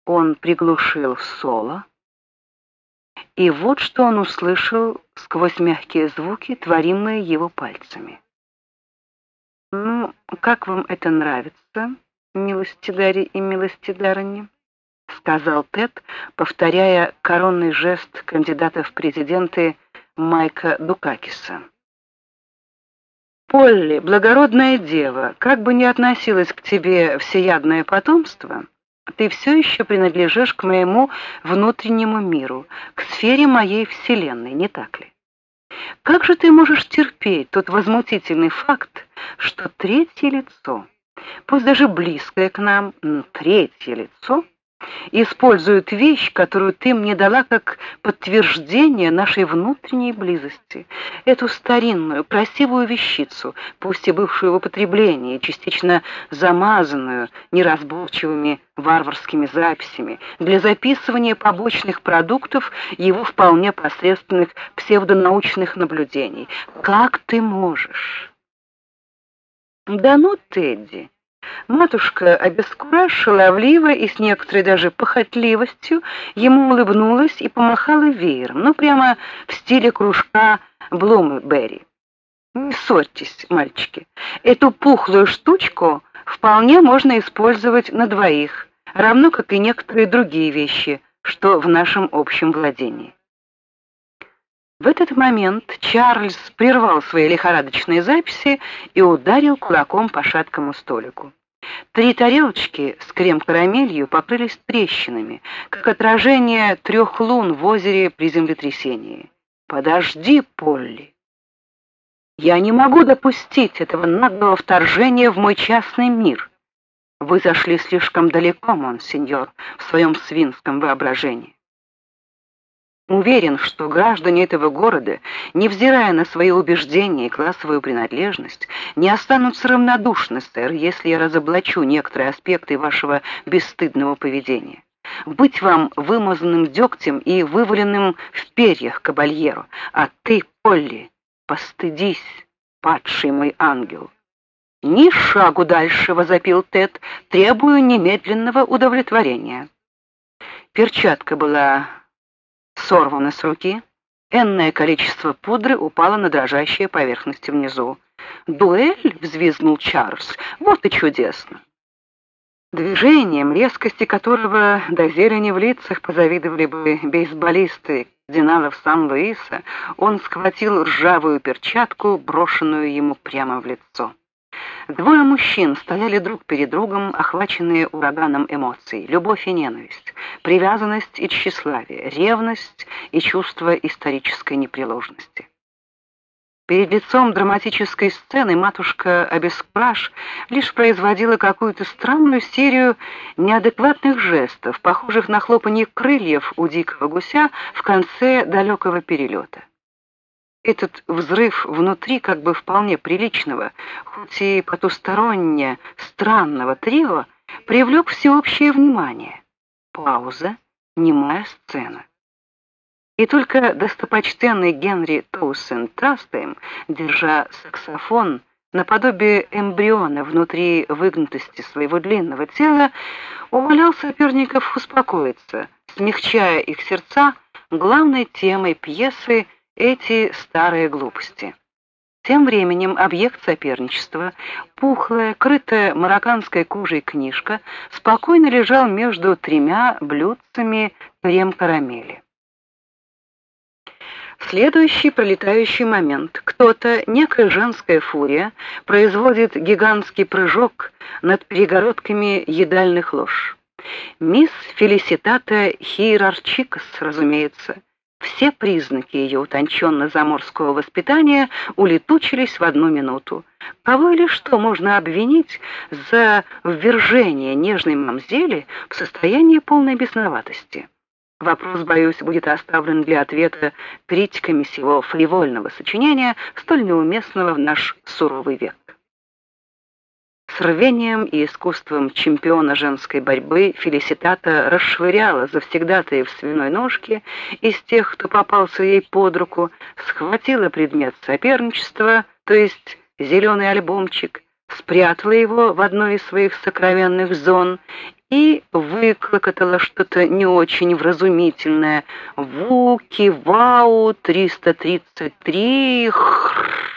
Он приглушил соло, и вот что он услышал сквозь мягкие звуки, творимые его пальцами. «Ну, как вам это нравится, милостидари и милостидарыни?» — сказал Тед, повторяя коронный жест кандидата в президенты Майка Дукакиса. «Полли, благородная дева, как бы ни относилось к тебе всеядное потомство, ты все еще принадлежишь к моему внутреннему миру, к сфере моей вселенной, не так ли? Как же ты можешь терпеть тот возмутительный факт, что третье лицо, пусть даже близкое к нам, но третье лицо, использует вещь, которую ты мне дала как подтверждение нашей внутренней близости, эту старинную, красивую вещицу, пусть и бывшую в употреблении, частично замазанную неразборчивыми варварскими записями, для записывания побочных продуктов его вполне посредственных псевдонаучных наблюдений. Как ты можешь?» «Да ну, Тедди!» Матушка обескураженно, шаловливо и с некоторой даже похотливостью ему улыбнулась и помахала веером, ну прямо в стиле кружка Блумберри. «Не ссорьтесь, мальчики, эту пухлую штучку вполне можно использовать на двоих, равно как и некоторые другие вещи, что в нашем общем владении». В этот момент Чарльз прервал свои лихорадочные записи и ударил кулаком по шаткому столику. 3 тарелочки с крем-карамелью покрылись трещинами, как отражение 3 лун в озере при землетрясении. «Подожди, Полли! Я не могу допустить этого наглого вторжения в мой частный мир. Вы зашли слишком далеко, монсеньор, в своем свинском воображении. Уверен, что граждане этого города, невзирая на свои убеждения и классовую принадлежность, не останутся равнодушны, сэр, если я разоблачу некоторые аспекты вашего бесстыдного поведения. Быть вам вымазанным дегтем и вываленным в перьях кабальеру, а ты, Полли, постыдись, падший мой ангел». «Ни шагу дальше», — возопил Тед, — «требую немедленного удовлетворения». Перчатка была сорвана с руки, энное количество пудры упало на дрожащие поверхности внизу. «Дуэль?» — взвизгнул Чарльз. «Вот и чудесно!» Движением, резкости которого до зелени в лицах позавидовали бы бейсболисты кардиналов Сан-Луиса, он схватил ржавую перчатку, брошенную ему прямо в лицо. 2 мужчин стояли друг перед другом, охваченные ураганом эмоций: любовь и ненависть, привязанность и тщеславие, ревность и чувство исторической непреложности. Перед лицом драматической сцены матушка Обескураж лишь производила какую-то странную серию неадекватных жестов, похожих на хлопанье крыльев у дикого гуся в конце далекого перелета. Этот взрыв внутри как бы вполне приличного, хоть и потусторонне странного трио привлек всеобщее внимание. Пауза, немая сцена. И только достопочтенный Генри Тоусенд Трастейм, держа саксофон наподобие эмбриона внутри выгнутости своего длинного тела, умолял соперников успокоиться, смягчая их сердца главной темой пьесы «Эти старые глупости». Тем временем объект соперничества, пухлая, крытая марокканской кожей книжка, спокойно лежал между 3 блюдцами крем-карамели. В следующий пролетающий момент кто-то, некая женская фурия, производит гигантский прыжок над перегородками едальных лож. Мисс Фелиситата Хиерарчикас, разумеется. Все признаки ее утонченно-заморского воспитания улетучились в 1 минуту. Кого или что можно обвинить за ввержение нежной мамзели в состояние полной бесноватости? Вопрос, боюсь, будет оставлен для ответа критиками сего фривольного сочинения, столь неуместного в наш суровый век. С рвением и искусством чемпиона женской борьбы Фелиситата расшвыряла завсегдатаев свиной ножки из тех, кто попался ей под руку, схватила предмет соперничества, то есть зеленый альбомчик, спрятала его в одной из своих сокровенных зон и выклокотала что-то не очень вразумительное. «Вуки, Вау, 333, хрррр».